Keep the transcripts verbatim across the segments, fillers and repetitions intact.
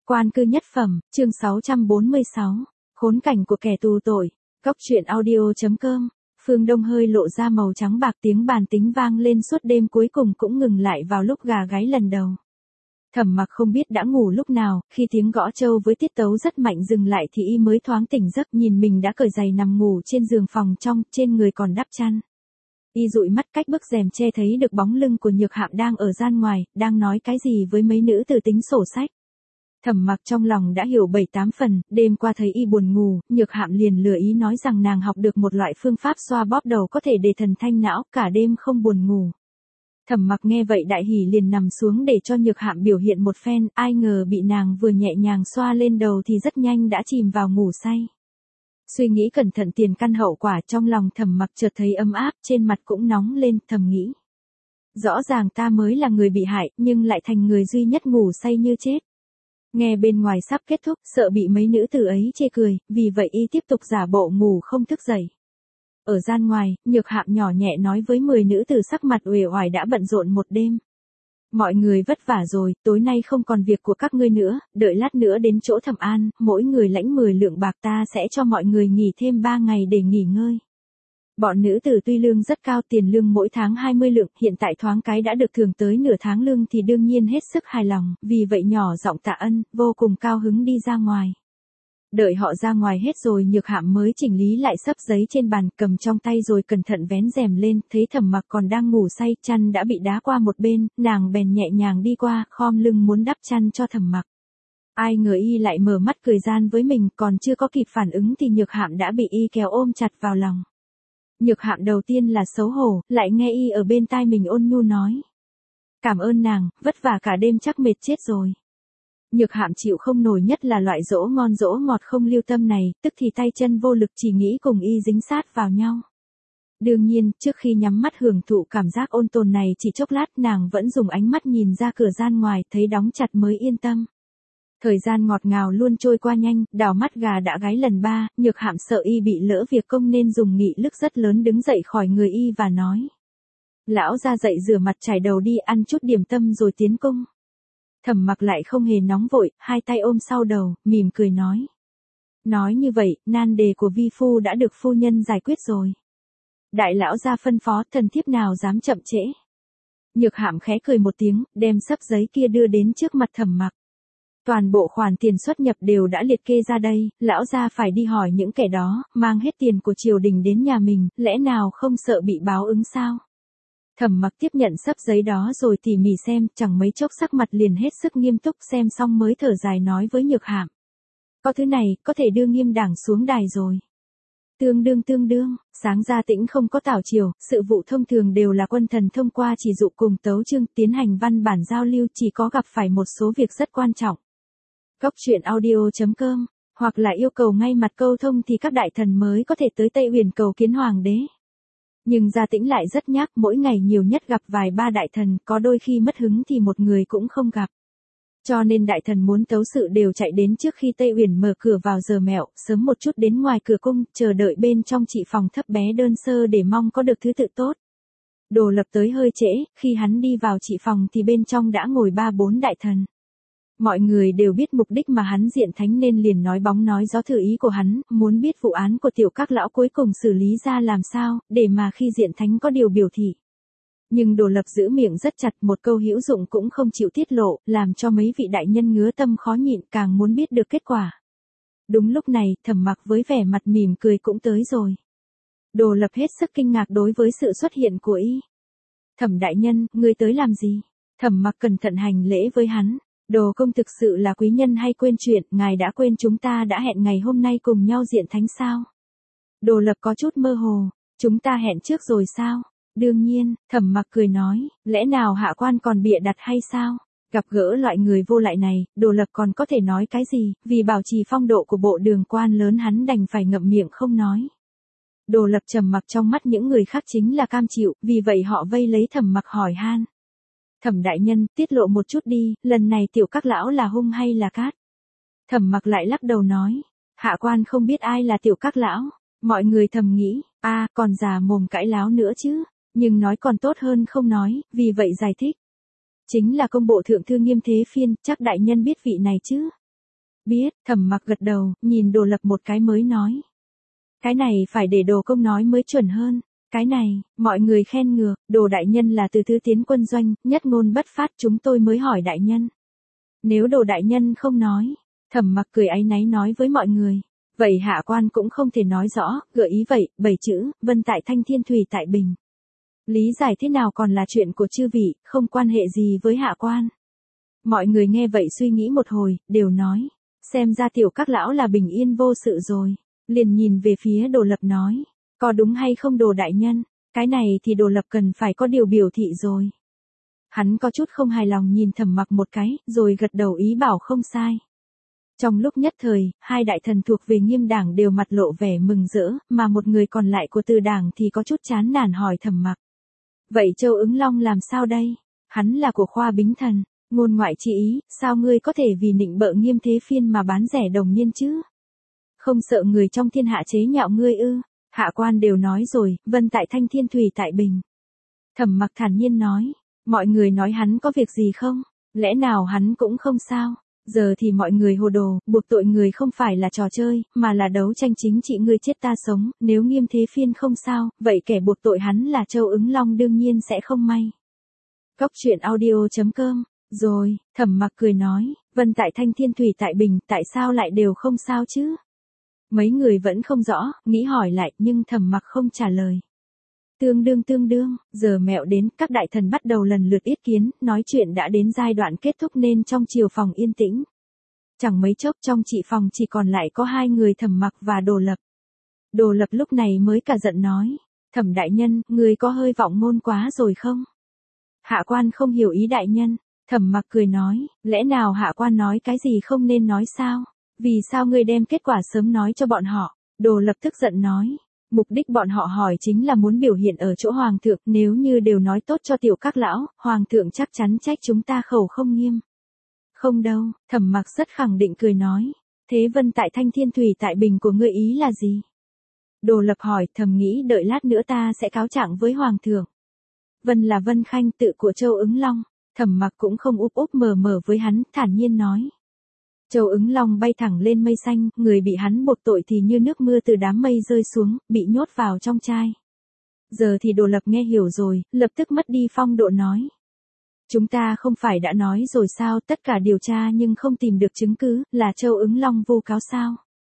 Quan cư nhất phẩm, chương sáu trăm bốn mươi sáu. Khốn cảnh của kẻ tù tội. Cóc truyện audio.com. Phương Đông hơi lộ ra màu trắng bạc, tiếng bàn tính vang lên suốt đêm cuối cùng cũng ngừng lại vào lúc gà gáy lần đầu. Thẩm Mặc không biết đã ngủ lúc nào, khi tiếng gõ trâu với tiết tấu rất mạnh dừng lại thì y mới thoáng tỉnh giấc, nhìn mình đã cởi giày nằm ngủ trên giường phòng trong, trên người còn đắp chăn. Y dụi mắt cách bức rèm che thấy được bóng lưng của Nhược Hạm đang ở gian ngoài, đang nói cái gì với mấy nữ tử tính sổ sách. Thẩm Mặc trong lòng đã hiểu bảy tám phần, đêm qua thấy y buồn ngủ, Nhược Hạm liền lừa ý nói rằng nàng học được một loại phương pháp xoa bóp đầu có thể để thần thanh não, cả đêm không buồn ngủ. Thẩm Mặc nghe vậy đại hỉ liền nằm xuống để cho Nhược Hạm biểu hiện một phen, ai ngờ bị nàng vừa nhẹ nhàng xoa lên đầu thì rất nhanh đã chìm vào ngủ say. Suy nghĩ cẩn thận tiền căn hậu quả, trong lòng Thẩm Mặc chợt thấy ấm áp, trên mặt cũng nóng lên, thầm nghĩ. Rõ ràng ta mới là người bị hại, nhưng lại thành người duy nhất ngủ say như chết. Nghe bên ngoài sắp kết thúc, sợ bị mấy nữ tử ấy chê cười, vì vậy y tiếp tục giả bộ ngủ không thức dậy. Ở gian ngoài, Nhược Hạm nhỏ nhẹ nói với mười nữ tử sắc mặt uể oải đã bận rộn một đêm. Mọi người vất vả rồi, tối nay không còn việc của các ngươi nữa, đợi lát nữa đến chỗ Thẩm An, mỗi người lãnh mười lượng bạc, ta sẽ cho mọi người nghỉ thêm ba ngày để nghỉ ngơi. Bọn nữ tử tuy lương rất cao, tiền lương mỗi tháng hai mươi lượng, hiện tại thoáng cái đã được thưởng tới nửa tháng lương thì đương nhiên hết sức hài lòng, vì vậy nhỏ giọng tạ ân, vô cùng cao hứng đi ra ngoài. Đợi họ ra ngoài hết rồi, Nhược Hạm mới chỉnh lý lại sấp giấy trên bàn, cầm trong tay rồi cẩn thận vén rèm lên, thấy Thẩm Mặc còn đang ngủ say, chăn đã bị đá qua một bên, nàng bèn nhẹ nhàng đi qua, khom lưng muốn đắp chăn cho Thẩm Mặc. Ai ngờ y lại mở mắt cười gian với mình, còn chưa có kịp phản ứng thì Nhược Hạm đã bị y kéo ôm chặt vào lòng. Nhược Hạm đầu tiên là xấu hổ, lại nghe y ở bên tai mình ôn nhu nói. Cảm ơn nàng, vất vả cả đêm chắc mệt chết rồi. Nhược Hạm chịu không nổi, nhất là loại dỗ ngon dỗ ngọt không lưu tâm này, tức thì tay chân vô lực, chỉ nghĩ cùng y dính sát vào nhau. Đương nhiên, trước khi nhắm mắt hưởng thụ cảm giác ôn tồn này chỉ chốc lát, nàng vẫn dùng ánh mắt nhìn ra cửa gian ngoài, thấy đóng chặt mới yên tâm. Thời gian ngọt ngào luôn trôi qua nhanh, đảo mắt gà đã gáy lần ba, Nhược Hạm sợ y bị lỡ việc công nên dùng nghị lực rất lớn đứng dậy khỏi người y và nói. Lão ra dậy rửa mặt chải đầu đi, ăn chút điểm tâm rồi tiến cung. Thẩm Mặc lại không hề nóng vội, hai tay ôm sau đầu, mỉm cười nói. Nói như vậy, nan đề của vi phu đã được phu nhân giải quyết rồi. Đại lão ra phân phó, thần thiếp nào dám chậm trễ. Nhược Hạm khẽ cười một tiếng, đem xấp giấy kia đưa đến trước mặt Thẩm Mặc. Toàn bộ khoản tiền xuất nhập đều đã liệt kê ra đây, lão gia phải đi hỏi những kẻ đó, mang hết tiền của triều đình đến nhà mình, lẽ nào không sợ bị báo ứng sao? Thẩm Mặc tiếp nhận xấp giấy đó rồi tỉ mỉ xem, chẳng mấy chốc sắc mặt liền hết sức nghiêm túc, xem xong mới thở dài nói với Nhược Hạm. Có thứ này, có thể đưa Nghiêm đảng xuống đài rồi. Tương đương tương đương, sáng Gia Tĩnh không có tảo triều, sự vụ thông thường đều là quân thần thông qua chỉ dụ cùng tấu chương tiến hành văn bản giao lưu, chỉ có gặp phải một số việc rất quan trọng. Cóc truyện audio.com, hoặc là yêu cầu ngay mặt câu thông thì các đại thần mới có thể tới Tây Huyền cầu kiến hoàng đế. Nhưng Gia Tĩnh lại rất nhác, mỗi ngày nhiều nhất gặp vài ba đại thần, có đôi khi mất hứng thì một người cũng không gặp. Cho nên đại thần muốn tấu sự đều chạy đến trước khi Tây Huyền mở cửa vào giờ mẹo, sớm một chút đến ngoài cửa cung, chờ đợi bên trong trị phòng thấp bé đơn sơ để mong có được thứ tự tốt. Đồ Lập tới hơi trễ, khi hắn đi vào trị phòng thì bên trong đã ngồi ba bốn đại thần. Mọi người đều biết mục đích mà hắn diện thánh nên liền nói bóng nói gió thử ý của hắn, muốn biết vụ án của tiểu các lão cuối cùng xử lý ra làm sao, để mà khi diện thánh có điều biểu thị. Nhưng Đồ Lập giữ miệng rất chặt, một câu hữu dụng cũng không chịu tiết lộ, làm cho mấy vị đại nhân ngứa tâm khó nhịn, càng muốn biết được kết quả. Đúng lúc này, Thẩm Mặc với vẻ mặt mỉm cười cũng tới rồi. Đồ Lập hết sức kinh ngạc đối với sự xuất hiện của y. Thẩm đại nhân, ngươi tới làm gì? Thẩm Mặc cẩn thận hành lễ với hắn. Đồ công thực sự là quý nhân hay quên chuyện, ngài đã quên chúng ta đã hẹn ngày hôm nay cùng nhau diện thánh sao? Đồ Lập có chút mơ hồ, chúng ta hẹn trước rồi sao? Đương nhiên, Thẩm Mặc cười nói, lẽ nào hạ quan còn bịa đặt hay sao? Gặp gỡ loại người vô lại này, Đồ Lập còn có thể nói cái gì, vì bảo trì phong độ của bộ đường quan lớn hắn đành phải ngậm miệng không nói. Đồ Lập trầm mặc, trong mắt những người khác chính là cam chịu, vì vậy họ vây lấy Thẩm Mặc hỏi han. Thẩm đại nhân, tiết lộ một chút đi, lần này tiểu các lão là hung hay là cát? Thẩm Mặc lại lắc đầu nói, hạ quan không biết ai là tiểu các lão. Mọi người thầm nghĩ, a à, còn già mồm cãi láo nữa chứ, nhưng nói còn tốt hơn không nói, vì vậy giải thích. Chính là công bộ thượng thư Nghiêm Thế Phiên, chắc đại nhân biết vị này chứ? Biết, Thẩm Mặc gật đầu, nhìn Đồ Lập một cái mới nói. Cái này phải để Đồ công nói mới chuẩn hơn. Cái này, mọi người khen ngược, Đồ đại nhân là từ thứ tiến quân doanh, nhất ngôn bất phát, chúng tôi mới hỏi đại nhân. Nếu Đồ đại nhân không nói, Thẩm Mặc cười áy náy nói với mọi người. Vậy hạ quan cũng không thể nói rõ, gợi ý vậy, bảy chữ, vân tại thanh thiên thủy tại bình. Lý giải thế nào còn là chuyện của chư vị, không quan hệ gì với hạ quan. Mọi người nghe vậy suy nghĩ một hồi, đều nói. Xem ra tiểu các lão là bình yên vô sự rồi. Liền nhìn về phía Đồ Lập nói. Có đúng hay không Đồ đại nhân? Cái này thì Đồ Lập cần phải có điều biểu thị rồi. Hắn có chút không hài lòng nhìn Thẩm Mặc một cái, rồi gật đầu ý bảo không sai. Trong lúc nhất thời, hai đại thần thuộc về Nghiêm đảng đều mặt lộ vẻ mừng rỡ, mà một người còn lại của Từ đảng thì có chút chán nản hỏi Thẩm Mặc. Vậy Châu Ứng Long làm sao đây? Hắn là của khoa bính thần, ngôn ngoại chi ý, sao ngươi có thể vì nịnh bợ Nghiêm Thế Phiên mà bán rẻ đồng niên chứ? Không sợ người trong thiên hạ chế nhạo ngươi ư? Hạ quan đều nói rồi, vân tại thanh thiên thủy tại bình. Thẩm Mặc thản nhiên nói, mọi người nói hắn có việc gì không? Lẽ nào hắn cũng không sao? Giờ thì mọi người hồ đồ, buộc tội người không phải là trò chơi, mà là đấu tranh chính trị ngươi chết ta sống, nếu Nghiêm Thế Phiên không sao, vậy kẻ buộc tội hắn là Châu Ứng Long đương nhiên sẽ không may. Cốc truyện audio chấm com. Rồi, Thẩm Mặc cười nói, vân tại thanh thiên thủy tại bình, tại sao lại đều không sao chứ? Mấy người vẫn không rõ, nghĩ hỏi lại, nhưng Thẩm Mặc không trả lời. Tương đương tương đương, giờ mẹo đến, các đại thần bắt đầu lần lượt yết kiến, nói chuyện đã đến giai đoạn kết thúc nên trong chiều phòng yên tĩnh. Chẳng mấy chốc trong trị phòng chỉ còn lại có hai người Thẩm Mặc và Đồ Lập. Đồ Lập lúc này mới cả giận nói, Thẩm đại nhân, người có hơi vọng ngôn quá rồi không? Hạ quan không hiểu ý đại nhân. Thẩm Mặc cười nói, lẽ nào hạ quan nói cái gì không nên nói sao? Vì sao ngươi đem kết quả sớm nói cho bọn họ? Đồ Lập tức giận nói. Mục đích bọn họ hỏi chính là muốn biểu hiện ở chỗ hoàng thượng, nếu như đều nói tốt cho tiểu các lão, hoàng thượng chắc chắn trách chúng ta khẩu không nghiêm. Không đâu, Thẩm Mặc rất khẳng định cười nói. Thế vân tại thanh thiên thủy tại bình của ngươi ý là gì? Đồ Lập hỏi, thầm nghĩ đợi lát nữa ta sẽ cáo trạng với hoàng thượng. Vân là Vân Khanh tự của Châu Ứng Long. Thẩm Mặc cũng không úp úp mờ mờ với hắn, thản nhiên nói. Châu Ứng Long bay thẳng lên mây xanh, người bị hắn buộc tội thì như nước mưa từ đám mây rơi xuống, bị nhốt vào trong chai. Giờ thì Đồ Lập nghe hiểu rồi, lập tức mất đi phong độ nói. Chúng ta không phải đã nói rồi sao, tất cả điều tra nhưng không tìm được chứng cứ, là Châu Ứng Long vu cáo sao?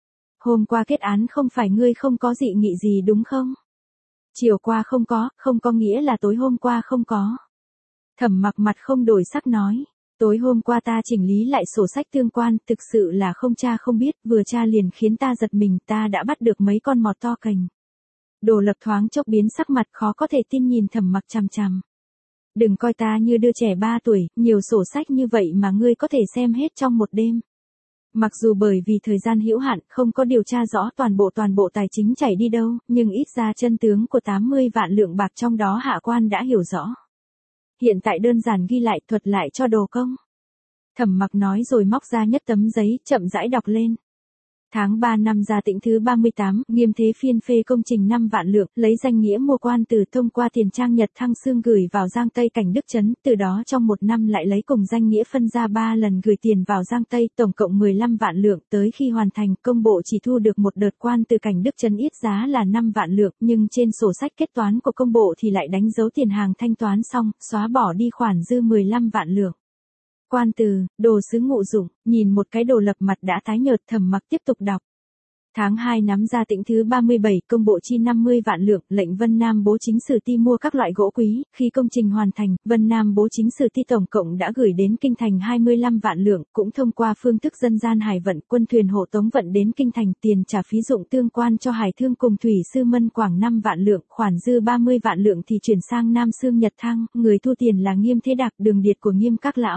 Hôm qua kết án không phải ngươi không có dị nghị gì đúng không? Chiều qua không có, không có nghĩa là tối hôm qua không có. Thẩm Mặc mặt không đổi sắc nói. Tối hôm qua ta chỉnh lý lại sổ sách tương quan, thực sự là không tra không biết, vừa tra liền khiến ta giật mình, ta đã bắt được mấy con mọt to cành. Đồ Lập thoáng chốc biến sắc mặt, khó có thể tin nhìn Thẩm Mặc chằm chằm. Đừng coi ta như đứa trẻ ba tuổi, nhiều sổ sách như vậy mà ngươi có thể xem hết trong một đêm. Mặc dù bởi vì thời gian hữu hạn, không có điều tra rõ toàn bộ toàn bộ tài chính chảy đi đâu, nhưng ít ra chân tướng của tám mươi vạn lượng bạc trong đó hạ quan đã hiểu rõ. Hiện tại đơn giản ghi lại, thuật lại cho Đồ công. Thẩm Mặc nói rồi móc ra nhất tấm giấy, chậm rãi đọc lên. Tháng ba năm Gia Tĩnh thứ ba mươi tám, Nghiêm Thế Phiên phê công trình năm vạn lượng, lấy danh nghĩa mua quan từ thông qua tiền trang Nhật Thăng Xương gửi vào Giang Tây Cảnh Đức Trấn, từ đó trong một năm lại lấy cùng danh nghĩa phân ra ba lần gửi tiền vào Giang Tây, tổng cộng mười lăm vạn lượng, tới khi hoàn thành, công bộ chỉ thu được một đợt quan từ Cảnh Đức Trấn ít giá là năm vạn lượng, nhưng trên sổ sách kết toán của công bộ thì lại đánh dấu tiền hàng thanh toán xong, xóa bỏ đi khoản dư mười lăm vạn lượng. Quan từ, Đồ sứ Ngụ Dụng, nhìn một cái Đồ Lập mặt đã tái nhợt. Thẩm Mặc tiếp tục đọc. Tháng hai năm Gia Tĩnh thứ ba mươi bảy, công bộ chi năm mươi vạn lượng, lệnh Vân Nam Bố Chính Sử Ti mua các loại gỗ quý, khi công trình hoàn thành, Vân Nam Bố Chính Sử Ti tổng cộng đã gửi đến kinh thành hai mươi lăm vạn lượng, cũng thông qua phương thức dân gian hải vận, quân thuyền hộ tống vận đến kinh thành, tiền trả phí dụng tương quan cho hải thương cùng thủy sư Mân Quảng năm vạn lượng, khoản dư ba mươi vạn lượng thì chuyển sang Nam Xương Nhật Thăng, người thu tiền là Nghiêm Thế Đạc, đường điệt của Nghiêm các lão.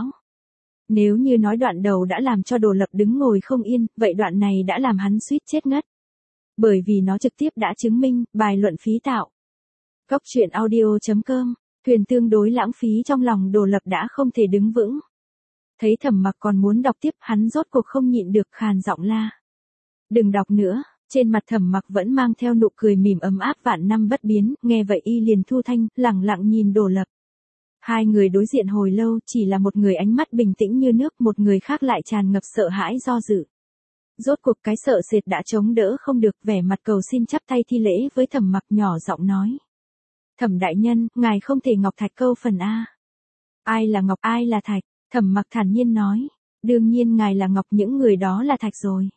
Nếu như nói đoạn đầu đã làm cho Đồ Lập đứng ngồi không yên, vậy đoạn này đã làm hắn suýt chết ngất. Bởi vì nó trực tiếp đã chứng minh, bài luận phí tạo. Cốc truyện audio chấm com, thuyền tương đối lãng phí trong lòng Đồ Lập đã không thể đứng vững. Thấy Thẩm Mặc còn muốn đọc tiếp, hắn rốt cuộc không nhịn được khàn giọng la. Đừng đọc nữa, trên mặt Thẩm Mặc vẫn mang theo nụ cười mỉm ấm áp vạn năm bất biến, nghe vậy y liền thu thanh, lẳng lặng nhìn Đồ Lập. Hai người đối diện hồi lâu, chỉ là một người ánh mắt bình tĩnh như nước, một người khác lại tràn ngập sợ hãi do dự. Rốt cuộc cái sợ sệt đã chống đỡ không được, vẻ mặt cầu xin chắp tay thi lễ với Thẩm Mặc, nhỏ giọng nói. Thẩm đại nhân, ngài không thể ngọc thạch câu phần a. Ai là ngọc, ai là thạch? Thẩm Mặc thản nhiên nói. Đương nhiên ngài là ngọc, những người đó là thạch rồi.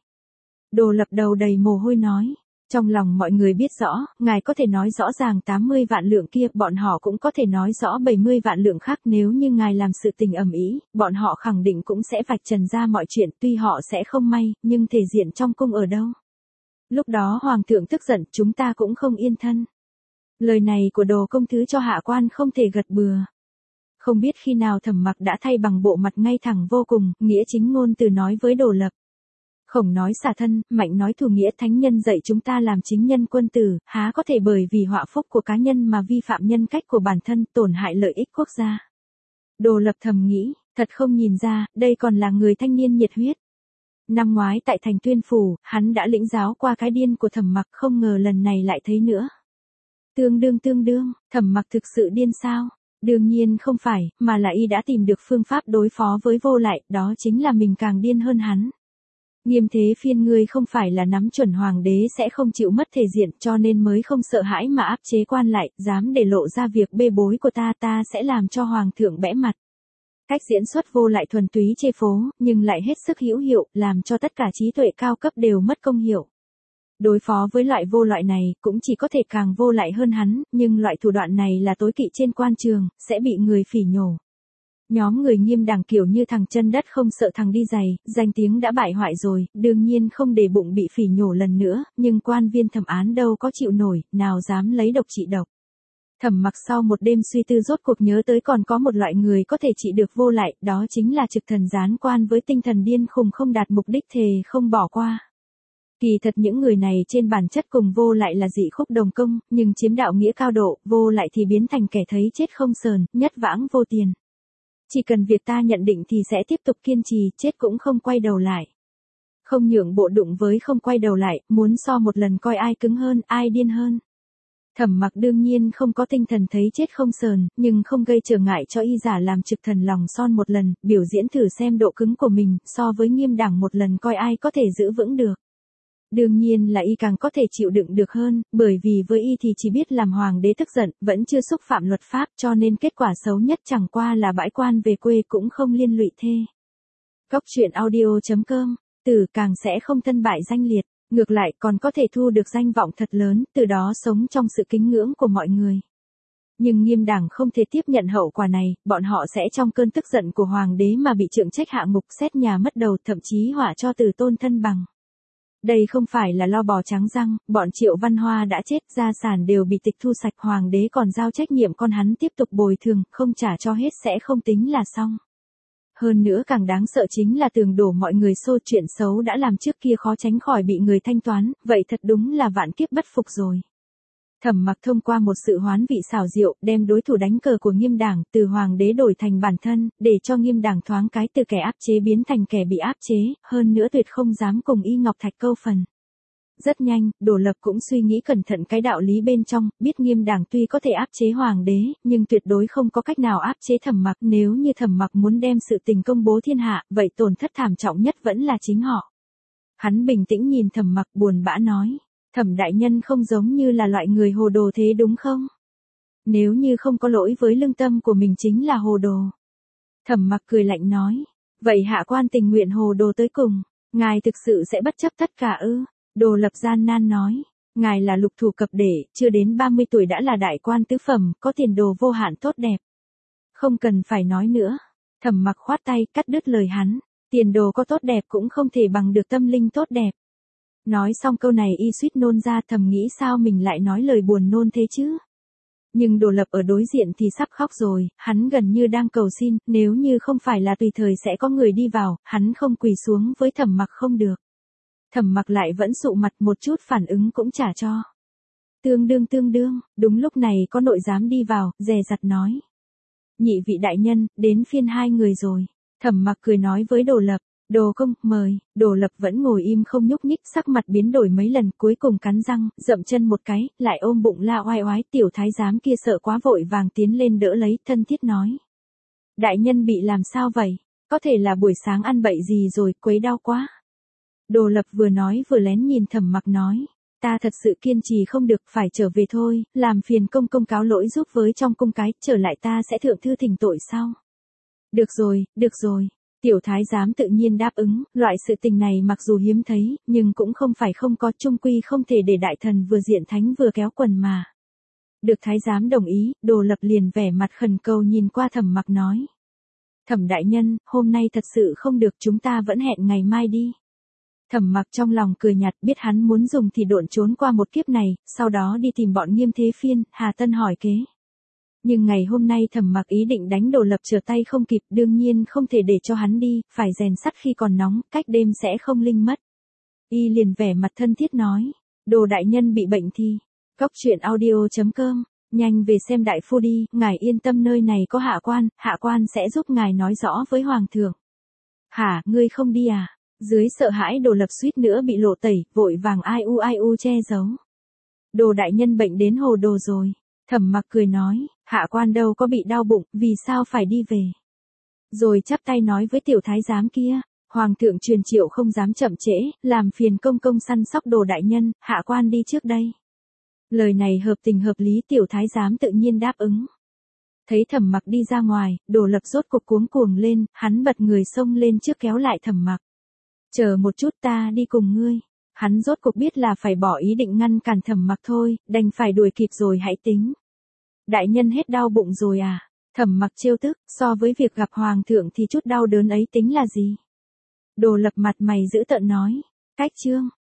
Đồ Lập đầu đầy mồ hôi nói. Trong lòng mọi người biết rõ, ngài có thể nói rõ ràng tám mươi vạn lượng kia, bọn họ cũng có thể nói rõ bảy mươi vạn lượng khác, nếu như ngài làm sự tình ầm ĩ, bọn họ khẳng định cũng sẽ vạch trần ra mọi chuyện, tuy họ sẽ không may, nhưng thể diện trong cung ở đâu. Lúc đó hoàng thượng tức giận, chúng ta cũng không yên thân. Lời này của Đồ công thứ cho hạ quan không thể gật bừa. Không biết khi nào Thẩm Mặc đã thay bằng bộ mặt ngay thẳng vô cùng, nghĩa chính ngôn từ nói với Đồ Lập. Khổng nói xả thân, mạnh nói thù nghĩa, thánh nhân dạy chúng ta làm chính nhân quân tử, há có thể bởi vì họa phúc của cá nhân mà vi phạm nhân cách của bản thân, tổn hại lợi ích quốc gia. Đồ Lập thầm nghĩ, thật không nhìn ra, đây còn là người thanh niên nhiệt huyết. Năm ngoái tại thành Tuyên Phủ, hắn đã lĩnh giáo qua cái điên của Thẩm Mặc, không ngờ lần này lại thấy nữa. Tương đương tương đương, Thẩm Mặc thực sự điên sao? Đương nhiên không phải, mà là y đã tìm được phương pháp đối phó với Vô Lại, đó chính là mình càng điên hơn hắn. Nghiêm thế phiên ngươi không phải là nắm chuẩn hoàng đế sẽ không chịu mất thể diện, cho nên mới không sợ hãi mà áp chế quan lại, dám để lộ ra việc bê bối của ta, ta sẽ làm cho hoàng thượng bẽ mặt. Cách diễn xuất Vô Lại thuần túy chê phố, nhưng lại hết sức hữu hiệu, làm cho tất cả trí tuệ cao cấp đều mất công hiệu. Đối phó với loại vô loại này, cũng chỉ có thể càng vô lại hơn hắn, nhưng loại thủ đoạn này là tối kỵ trên quan trường, sẽ bị người phỉ nhổ. Nhóm người Nghiêm Đảng kiểu như thằng chân đất không sợ thằng đi giày, danh tiếng đã bại hoại rồi, đương nhiên không để bụng bị phỉ nhổ lần nữa, nhưng quan viên thẩm án đâu có chịu nổi, nào dám lấy độc trị độc. Thẩm Mặc sau một đêm suy tư rốt cuộc nhớ tới còn có một loại người có thể trị được Vô Lại, đó chính là trực thần gián quan với tinh thần điên khùng không đạt mục đích thề không bỏ qua. Kỳ thật những người này trên bản chất cùng Vô Lại là dị khúc đồng công, nhưng chiếm đạo nghĩa cao độ, Vô Lại thì biến thành kẻ thấy chết không sờn, nhất vãng vô tiền. Chỉ cần việc ta nhận định thì sẽ tiếp tục kiên trì, chết cũng không quay đầu lại. Không nhượng bộ đụng với không quay đầu lại, muốn so một lần coi ai cứng hơn, ai điên hơn. Thẩm Mặc đương nhiên không có tinh thần thấy chết không sờn, nhưng không gây trở ngại cho y giả làm trực thần lòng son một lần, biểu diễn thử xem độ cứng của mình, so với Nghiêm Đảng một lần coi ai có thể giữ vững được. Đương nhiên là y càng có thể chịu đựng được hơn, bởi vì với y thì chỉ biết làm hoàng đế tức giận, vẫn chưa xúc phạm luật pháp, cho nên kết quả xấu nhất chẳng qua là bãi quan về quê cũng không liên lụy thê. Góc truyện audio chấm com, tử càng sẽ không thân bại danh liệt, ngược lại còn có thể thu được danh vọng thật lớn, từ đó sống trong sự kính ngưỡng của mọi người. Nhưng Nghiêm Đảng không thể tiếp nhận hậu quả này, bọn họ sẽ trong cơn tức giận của hoàng đế mà bị trượng trách hạ ngục, xét nhà mất đầu, thậm chí họa cho từ tôn thân bằng. Đây không phải là lo bò trắng răng, bọn Triệu Văn Hoa đã chết, gia sản đều bị tịch thu sạch, hoàng đế còn giao trách nhiệm con hắn tiếp tục bồi thường, không trả cho hết sẽ không tính là xong. Hơn nữa càng đáng sợ chính là tường đổ mọi người xô, chuyện xấu đã làm trước kia khó tránh khỏi bị người thanh toán, vậy thật đúng là vạn kiếp bất phục rồi. Thẩm Mặc thông qua một sự hoán vị xảo diệu, đem đối thủ đánh cờ của Nghiêm Đảng, từ hoàng đế đổi thành bản thân, để cho Nghiêm Đảng thoáng cái từ kẻ áp chế biến thành kẻ bị áp chế, hơn nữa tuyệt không dám cùng y ngọc thạch câu phần. Rất nhanh, Đồ Lập cũng suy nghĩ cẩn thận cái đạo lý bên trong, biết Nghiêm Đảng tuy có thể áp chế hoàng đế, nhưng tuyệt đối không có cách nào áp chế Thẩm Mặc, nếu như Thẩm Mặc muốn đem sự tình công bố thiên hạ, vậy tổn thất thảm trọng nhất vẫn là chính họ. Hắn bình tĩnh nhìn Thẩm Mặc buồn bã nói. Thẩm đại nhân không giống như là loại người hồ đồ thế đúng không? Nếu như không có lỗi với lương tâm của mình chính là hồ đồ. Thẩm Mặc cười lạnh nói. Vậy hạ quan tình nguyện hồ đồ tới cùng. Ngài thực sự sẽ bất chấp tất cả ư? Đồ Lập gian nan nói. Ngài là lục thủ cập để, chưa đến ba mươi tuổi đã là đại quan tứ phẩm, có tiền đồ vô hạn tốt đẹp. Không cần phải nói nữa. Thẩm Mặc khoát tay cắt đứt lời hắn. Tiền đồ có tốt đẹp cũng không thể bằng được tâm linh tốt đẹp. Nói xong câu này y suýt nôn ra, thầm nghĩ sao mình lại nói lời buồn nôn thế chứ. Nhưng Đồ Lập ở đối diện thì sắp khóc rồi, hắn gần như đang cầu xin, nếu như không phải là tùy thời sẽ có người đi vào, hắn không quỳ xuống với Thẩm Mặc không được. Thẩm Mặc lại vẫn sụ mặt, một chút phản ứng cũng chả cho. Tương đương tương đương, đúng lúc này có nội giám đi vào, dè dặt nói. Nhị vị đại nhân, đến phiên hai người rồi. Thẩm Mặc cười nói với Đồ Lập. Đồ công, mời. Đồ Lập vẫn ngồi im không nhúc nhích, sắc mặt biến đổi mấy lần, cuối cùng cắn răng, dậm chân một cái, lại ôm bụng la oai oái, tiểu thái giám kia sợ quá vội vàng tiến lên đỡ lấy, thân thiết nói. Đại nhân bị làm sao vậy? Có thể là buổi sáng ăn bậy gì rồi, quấy đau quá. Đồ Lập vừa nói vừa lén nhìn Thẩm Mặc nói. Ta thật sự kiên trì không được, phải trở về thôi, làm phiền công công cáo lỗi giúp với trong cung cái, trở lại ta sẽ thượng thư thỉnh tội sau. Được rồi, được rồi. Tiểu thái giám tự nhiên đáp ứng, loại sự tình này mặc dù hiếm thấy, nhưng cũng không phải không có, chung quy không thể để đại thần vừa diện thánh vừa kéo quần mà. Được thái giám đồng ý, Đồ Lập liền vẻ mặt khẩn cầu nhìn qua Thẩm Mặc nói. Thẩm đại nhân, hôm nay thật sự không được, chúng ta vẫn hẹn ngày mai đi. Thẩm Mặc trong lòng cười nhạt, biết hắn muốn dùng thì độn trốn qua một kiếp này, sau đó đi tìm bọn Nghiêm Thế Phiên, Hà Tân hỏi kế. Nhưng ngày hôm nay Thẩm Mặc ý định đánh Đồ Lập trở tay không kịp, đương nhiên không thể để cho hắn đi, phải rèn sắt khi còn nóng, cách đêm sẽ không linh mất. Y liền vẻ mặt thân thiết nói, Đồ đại nhân bị bệnh thì, Cóc truyện audio chấm com, nhanh về xem đại phu đi, ngài yên tâm, nơi này có hạ quan, hạ quan sẽ giúp ngài nói rõ với hoàng thượng. Hả, ngươi không đi à? Dưới sợ hãi Đồ Lập suýt nữa bị lộ tẩy, vội vàng ai u ai u che giấu. Đồ đại nhân bệnh đến hồ đồ rồi. Thẩm Mặc cười nói, hạ quan đâu có bị đau bụng, vì sao phải đi về. Rồi chắp tay nói với tiểu thái giám kia, hoàng thượng truyền triệu không dám chậm trễ, làm phiền công công săn sóc Đồ đại nhân, hạ quan đi trước đây. Lời này hợp tình hợp lý, tiểu thái giám tự nhiên đáp ứng. Thấy Thẩm Mặc đi ra ngoài, Đồ Lập rốt cục cuống cuồng lên, hắn bật người xông lên trước kéo lại Thẩm Mặc. Chờ một chút, ta đi cùng ngươi. Hắn rốt cục biết là phải bỏ ý định ngăn cản Thẩm Mặc thôi, đành phải đuổi kịp rồi hãy tính. Đại nhân hết đau bụng rồi à? Thẩm Mặc trêu tức, so với việc gặp hoàng thượng thì chút đau đớn ấy tính là gì? Đồ Lập mặt mày dữ tợn nói, cách chương.